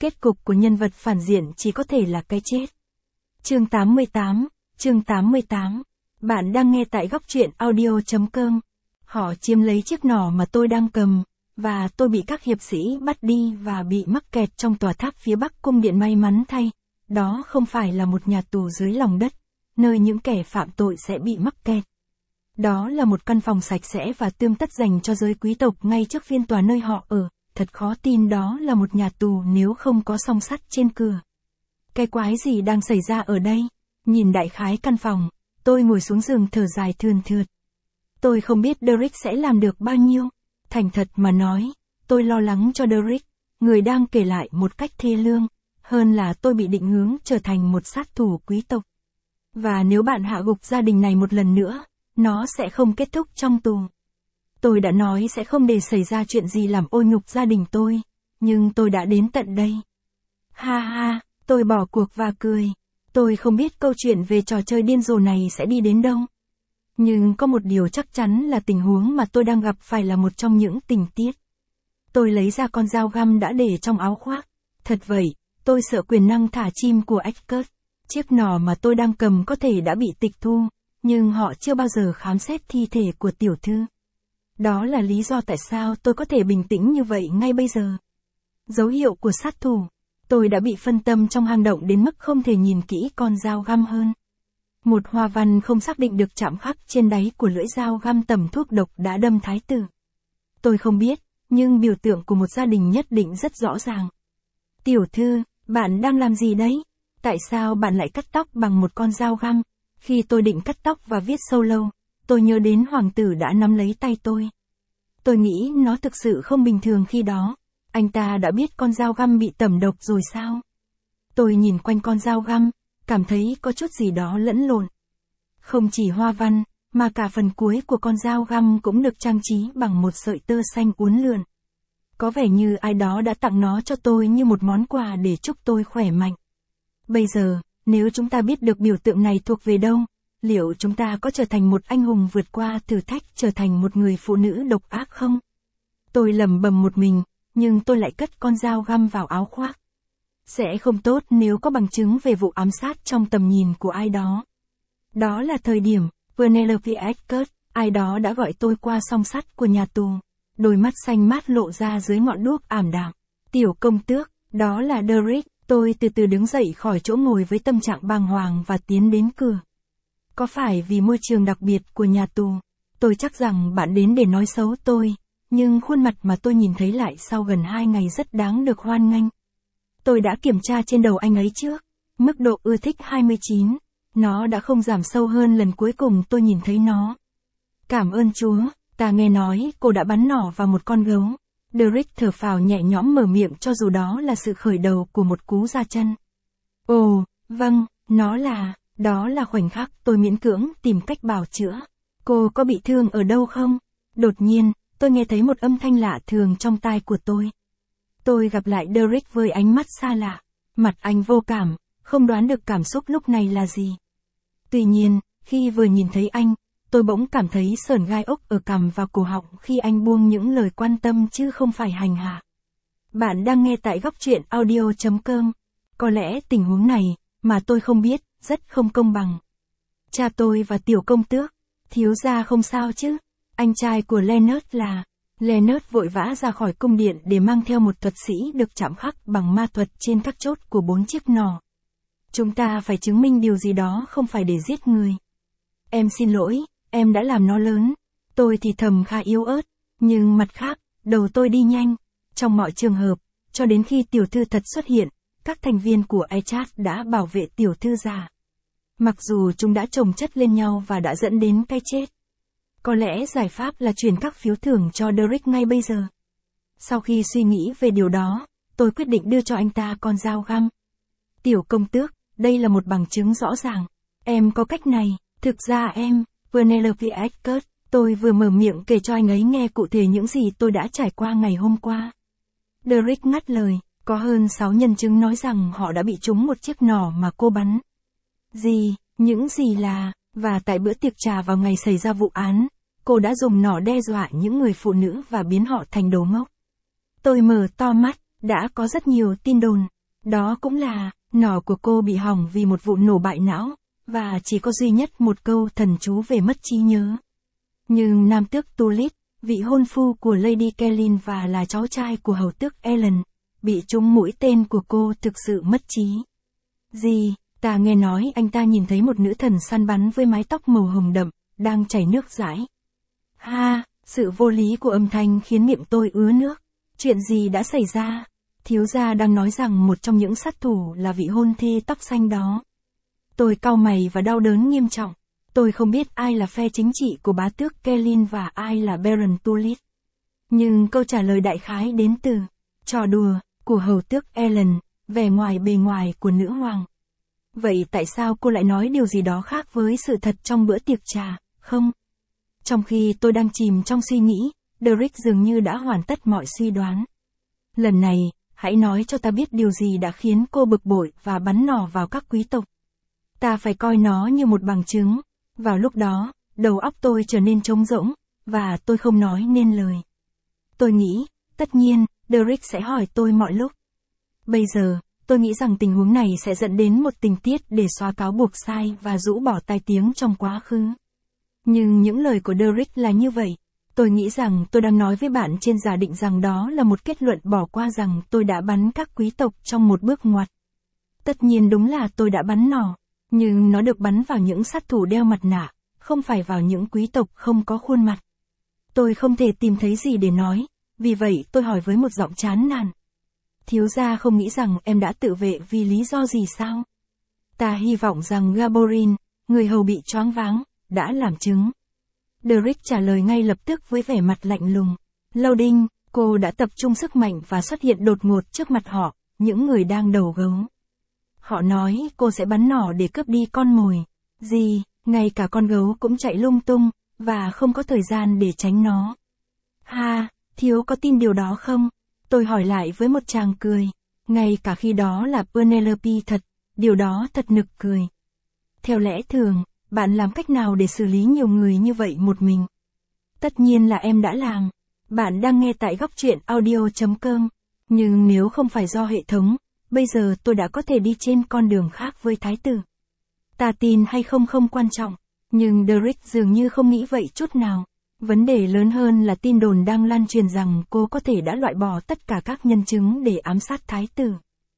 Kết cục của nhân vật phản diện chỉ có thể là cái chết. Chương 88. Bạn đang nghe tại góc truyện audio.com. Họ chiếm lấy chiếc nỏ mà tôi đang cầm, và tôi bị các hiệp sĩ bắt đi và bị mắc kẹt trong tòa tháp phía bắc cung điện. May mắn thay, đó không phải là một nhà tù dưới lòng đất, nơi những kẻ phạm tội sẽ bị mắc kẹt. Đó là một căn phòng sạch sẽ và tươm tất dành cho giới quý tộc ngay trước phiên tòa nơi họ ở. Thật khó tin đó là một nhà tù nếu không có song sắt trên cửa. Cái quái gì đang xảy ra ở đây? Nhìn đại khái căn phòng, tôi ngồi xuống giường thở dài thườn thượt. Tôi không biết Derek sẽ làm được bao nhiêu. Thành thật mà nói, tôi lo lắng cho Derek, người đang kể lại một cách thê lương, hơn là tôi bị định hướng trở thành một sát thủ quý tộc. Và nếu bạn hạ gục gia đình này một lần nữa, nó sẽ không kết thúc trong tù. Tôi đã nói sẽ không để xảy ra chuyện gì làm ô nhục gia đình tôi, nhưng tôi đã đến tận đây. Ha ha, tôi bỏ cuộc và cười. Tôi không biết câu chuyện về trò chơi điên rồ này sẽ đi đến đâu. Nhưng có một điều chắc chắn là tình huống mà tôi đang gặp phải là một trong những tình tiết. Tôi lấy ra con dao găm đã để trong áo khoác. Thật vậy, tôi sợ quyền năng thả chim của Eckert. Chiếc nỏ mà tôi đang cầm có thể đã bị tịch thu, nhưng họ chưa bao giờ khám xét thi thể của tiểu thư. Đó là lý do tại sao tôi có thể bình tĩnh như vậy ngay bây giờ. Dấu hiệu của sát thủ. Tôi đã bị phân tâm trong hang động đến mức không thể nhìn kỹ con dao găm hơn. Một hoa văn không xác định được chạm khắc trên đáy của lưỡi dao găm tẩm thuốc độc đã đâm thái tử. Tôi không biết, nhưng biểu tượng của một gia đình nhất định rất rõ ràng. Tiểu thư, bạn đang làm gì đấy? Tại sao bạn lại cắt tóc bằng một con dao găm? Khi tôi định cắt tóc và viết solo, tôi nhớ đến hoàng tử đã nắm lấy tay tôi. Tôi nghĩ nó thực sự không bình thường khi đó. Anh ta đã biết con dao găm bị tẩm độc rồi sao? Tôi nhìn quanh con dao găm, cảm thấy có chút gì đó lẫn lộn. Không chỉ hoa văn, mà cả phần cuối của con dao găm cũng được trang trí bằng một sợi tơ xanh uốn lượn. Có vẻ như ai đó đã tặng nó cho tôi như một món quà để chúc tôi khỏe mạnh. Bây giờ, nếu chúng ta biết được biểu tượng này thuộc về đâu, liệu chúng ta có trở thành một anh hùng vượt qua thử thách trở thành một người phụ nữ độc ác không? Tôi lẩm bẩm một mình, nhưng tôi lại cất con dao găm vào áo khoác. Sẽ không tốt nếu có bằng chứng về vụ ám sát trong tầm nhìn của ai đó. Đó là thời điểm, Penelope Eckert, ai đó đã gọi tôi qua song sắt của nhà tù. Đôi mắt xanh mát lộ ra dưới ngọn đuốc ảm đạm. Tiểu công tước, đó là Derek. Tôi từ từ đứng dậy khỏi chỗ ngồi với tâm trạng bàng hoàng và tiến đến cửa. Có phải vì môi trường đặc biệt của nhà tù? Tôi chắc rằng bạn đến để nói xấu tôi, nhưng khuôn mặt mà tôi nhìn thấy lại sau gần 2 ngày rất đáng được hoan nghênh. Tôi đã kiểm tra trên đầu anh ấy trước. Mức độ ưa thích 29. Nó đã không giảm sâu hơn lần cuối cùng tôi nhìn thấy nó. Cảm ơn Chúa, ta nghe nói cô đã bắn nỏ vào một con gấu. Derek thở phào nhẹ nhõm mở miệng cho dù đó là sự khởi đầu của một cú ra chân. Ồ, vâng, đó là khoảnh khắc tôi miễn cưỡng tìm cách bào chữa. Cô có bị thương ở đâu không? Đột nhiên, tôi nghe thấy một âm thanh lạ thường trong tai của tôi. Tôi gặp lại Derek với ánh mắt xa lạ. Mặt anh vô cảm, không đoán được cảm xúc lúc này là gì. Tuy nhiên, khi vừa nhìn thấy anh, tôi bỗng cảm thấy sởn gai ốc ở cằm và cổ họng khi anh buông những lời quan tâm chứ không phải hành hạ. Bạn đang nghe tại góc truyện audio.com. Có lẽ tình huống này, mà tôi không biết, rất không công bằng. Cha tôi và tiểu công tước, thiếu gia không sao chứ? Anh trai của Leonard là... Leonard vội vã ra khỏi cung điện để mang theo một thuật sĩ được chạm khắc bằng ma thuật trên các chốt của 4 chiếc nỏ. Chúng ta phải chứng minh điều gì đó không phải để giết người. Em xin lỗi, em đã làm nó lớn. Tôi thì thầm khá yếu ớt, nhưng mặt khác, đầu tôi đi nhanh. Trong mọi trường hợp, cho đến khi tiểu thư thật xuất hiện, các thành viên của Echard đã bảo vệ tiểu thư già. Mặc dù chúng đã chồng chất lên nhau và đã dẫn đến cái chết. Có lẽ giải pháp là chuyển các phiếu thưởng cho Derek ngay bây giờ. Sau khi suy nghĩ về điều đó, tôi quyết định đưa cho anh ta con dao găm. Tiểu công tước, đây là một bằng chứng rõ ràng. Em có cách này, thực ra em, Penelope Eckert, tôi vừa mở miệng kể cho anh ấy nghe cụ thể những gì tôi đã trải qua ngày hôm qua. Derek ngắt lời, có hơn 6 nhân chứng nói rằng họ đã bị trúng một chiếc nỏ mà cô bắn. Những gì là... Và tại bữa tiệc trà vào ngày xảy ra vụ án, cô đã dùng nỏ đe dọa những người phụ nữ và biến họ thành đồ ngốc. Tôi mở to mắt, đã có rất nhiều tin đồn. Đó cũng là, nỏ của cô bị hỏng vì một vụ nổ bại não, và chỉ có duy nhất một câu thần chú về mất trí nhớ. Nhưng nam tước Tulip, vị hôn phu của Lady Catelyn và là cháu trai của hầu tước Ellen, bị trúng mũi tên của cô thực sự mất trí. Gì, ta nghe nói anh ta nhìn thấy một nữ thần săn bắn với mái tóc màu hồng đậm, đang chảy nước dãi. Ha, sự vô lý của âm thanh khiến miệng tôi ứa nước. Chuyện gì đã xảy ra? Thiếu gia đang nói rằng một trong những sát thủ là vị hôn thê tóc xanh đó. Tôi cau mày và đau đớn nghiêm trọng. Tôi không biết ai là phe chính trị của bá tước Catelyn và ai là Baron Tulip. Nhưng câu trả lời đại khái đến từ trò đùa của hầu tước Ellen, vẻ ngoài bề ngoài của nữ hoàng. Vậy tại sao cô lại nói điều gì đó khác với sự thật trong bữa tiệc trà, không? Trong khi tôi đang chìm trong suy nghĩ, Derek dường như đã hoàn tất mọi suy đoán. Lần này, hãy nói cho ta biết điều gì đã khiến cô bực bội và bắn nỏ vào các quý tộc. Ta phải coi nó như một bằng chứng. Vào lúc đó, đầu óc tôi trở nên trống rỗng, và tôi không nói nên lời. Tôi nghĩ, tất nhiên, Derek sẽ hỏi tôi mọi lúc. Bây giờ, tôi nghĩ rằng tình huống này sẽ dẫn đến một tình tiết để xóa cáo buộc sai và rũ bỏ tai tiếng trong quá khứ. Nhưng những lời của Derek là như vậy. Tôi nghĩ rằng tôi đang nói với bạn trên giả định rằng đó là một kết luận bỏ qua rằng tôi đã bắn các quý tộc trong một bước ngoặt. Tất nhiên đúng là tôi đã bắn nỏ, nhưng nó được bắn vào những sát thủ đeo mặt nạ, không phải vào những quý tộc không có khuôn mặt. Tôi không thể tìm thấy gì để nói, vì vậy tôi hỏi với một giọng chán nản. Thiếu gia không nghĩ rằng em đã tự vệ vì lý do gì sao? Ta hy vọng rằng Gaborin, người hầu bị choáng váng, đã làm chứng. Derek trả lời ngay lập tức với vẻ mặt lạnh lùng. Loading, cô đã tập trung sức mạnh và xuất hiện đột ngột trước mặt họ, những người đang đầu gấu. Họ nói cô sẽ bắn nỏ để cướp đi con mồi. Gì, ngay cả con gấu cũng chạy lung tung, và không có thời gian để tránh nó. Ha, thiếu có tin điều đó không? Tôi hỏi lại với một tràng cười. Ngay cả khi đó là Penelope thật, điều đó thật nực cười. Theo lẽ thường, bạn làm cách nào để xử lý nhiều người như vậy một mình? Tất nhiên là em đã làm. Bạn đang nghe tại góc truyện audio.com. Nhưng nếu không phải do hệ thống, bây giờ tôi đã có thể đi trên con đường khác với thái tử. Ta tin hay không không quan trọng, nhưng Derek dường như không nghĩ vậy chút nào. Vấn đề lớn hơn là tin đồn đang lan truyền rằng cô có thể đã loại bỏ tất cả các nhân chứng để ám sát thái tử.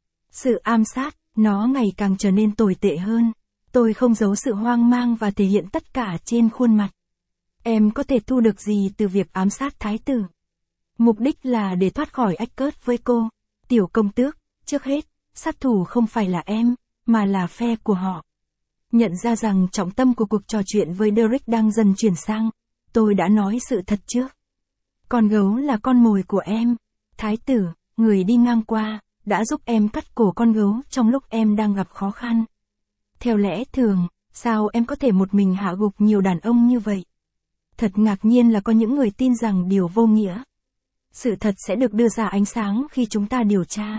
Sự ám sát, nó ngày càng trở nên tồi tệ hơn. Tôi không giấu sự hoang mang và thể hiện tất cả trên khuôn mặt. Em có thể thu được gì từ việc ám sát thái tử? Mục đích là để thoát khỏi ách cớt với cô. Tiểu công tước, trước hết, sát thủ không phải là em, mà là phe của họ. Nhận ra rằng trọng tâm của cuộc trò chuyện với Derek đang dần chuyển sang, tôi đã nói sự thật trước. Con gấu là con mồi của em. Thái tử, người đi ngang qua, đã giúp em cắt cổ con gấu trong lúc em đang gặp khó khăn. Theo lẽ thường, sao em có thể một mình hạ gục nhiều đàn ông như vậy? Thật ngạc nhiên là có những người tin rằng điều vô nghĩa. Sự thật sẽ được đưa ra ánh sáng khi chúng ta điều tra.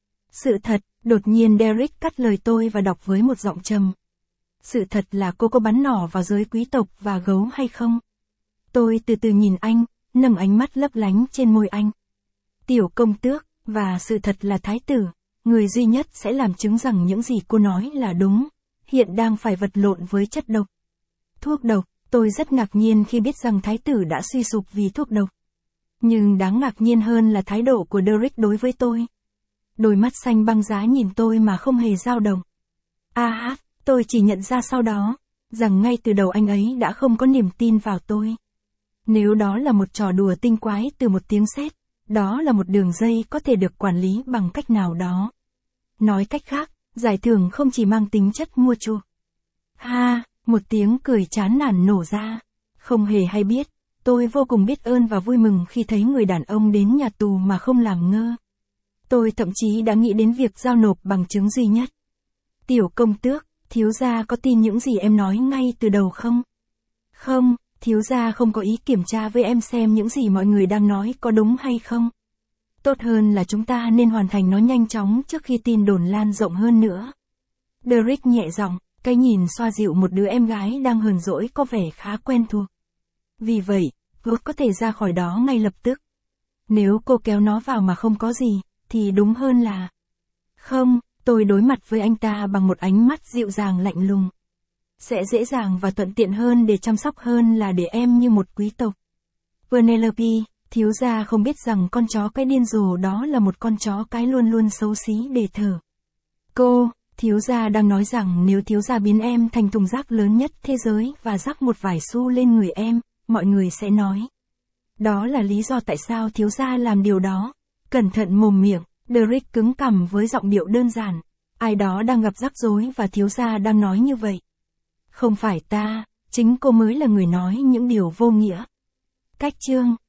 Sự thật, đột nhiên Derek cắt lời tôi và đọc với một giọng trầm. Sự thật là cô có bắn nỏ vào giới quý tộc và gấu hay không? Tôi từ từ nhìn anh, nâng ánh mắt lấp lánh trên môi anh. Tiểu công tước, và sự thật là thái tử, người duy nhất sẽ làm chứng rằng những gì cô nói là đúng, hiện đang phải vật lộn với chất độc. Thuốc độc, tôi rất ngạc nhiên khi biết rằng thái tử đã suy sụp vì thuốc độc. Nhưng đáng ngạc nhiên hơn là thái độ của Derek đối với tôi. Đôi mắt xanh băng giá nhìn tôi mà không hề dao động. Tôi chỉ nhận ra sau đó, rằng ngay từ đầu anh ấy đã không có niềm tin vào tôi. Nếu đó là một trò đùa tinh quái từ một tiếng sét, đó là một đường dây có thể được quản lý bằng cách nào đó. Nói cách khác, giải thưởng không chỉ mang tính chất mua chuộc. Ha, một tiếng cười chán nản nổ ra. Không hề hay biết, tôi vô cùng biết ơn và vui mừng khi thấy người đàn ông đến nhà tù mà không làm ngơ. Tôi thậm chí đã nghĩ đến việc giao nộp bằng chứng duy nhất. Tiểu công tước, thiếu gia có tin những gì em nói ngay từ đầu không? Không, thiếu gia không có ý kiểm tra với em xem những gì mọi người đang nói có đúng hay không. Tốt hơn là chúng ta nên hoàn thành nó nhanh chóng trước khi tin đồn lan rộng hơn nữa. Derek nhẹ giọng, cái nhìn xoa dịu một đứa em gái đang hờn dỗi có vẻ khá quen thuộc. Vì vậy, cô có thể ra khỏi đó ngay lập tức. Nếu cô kéo nó vào mà không có gì, thì đúng hơn là... Không, tôi đối mặt với anh ta bằng một ánh mắt dịu dàng lạnh lùng. Sẽ dễ dàng và thuận tiện hơn để chăm sóc hơn là để em như một quý tộc. Penelope, thiếu gia không biết rằng con chó cái điên rồ đó là một con chó cái luôn luôn xấu xí để thở. Cô, thiếu gia đang nói rằng nếu thiếu gia biến em thành thùng rác lớn nhất thế giới và rắc một vài xu lên người em, mọi người sẽ nói. Đó là lý do tại sao thiếu gia làm điều đó. Cẩn thận mồm miệng, Derek cứng cằm với giọng điệu đơn giản. Ai đó đang gặp rắc rối và thiếu gia đang nói như vậy. Không phải ta, chính cô mới là người nói những điều vô nghĩa. Cách chương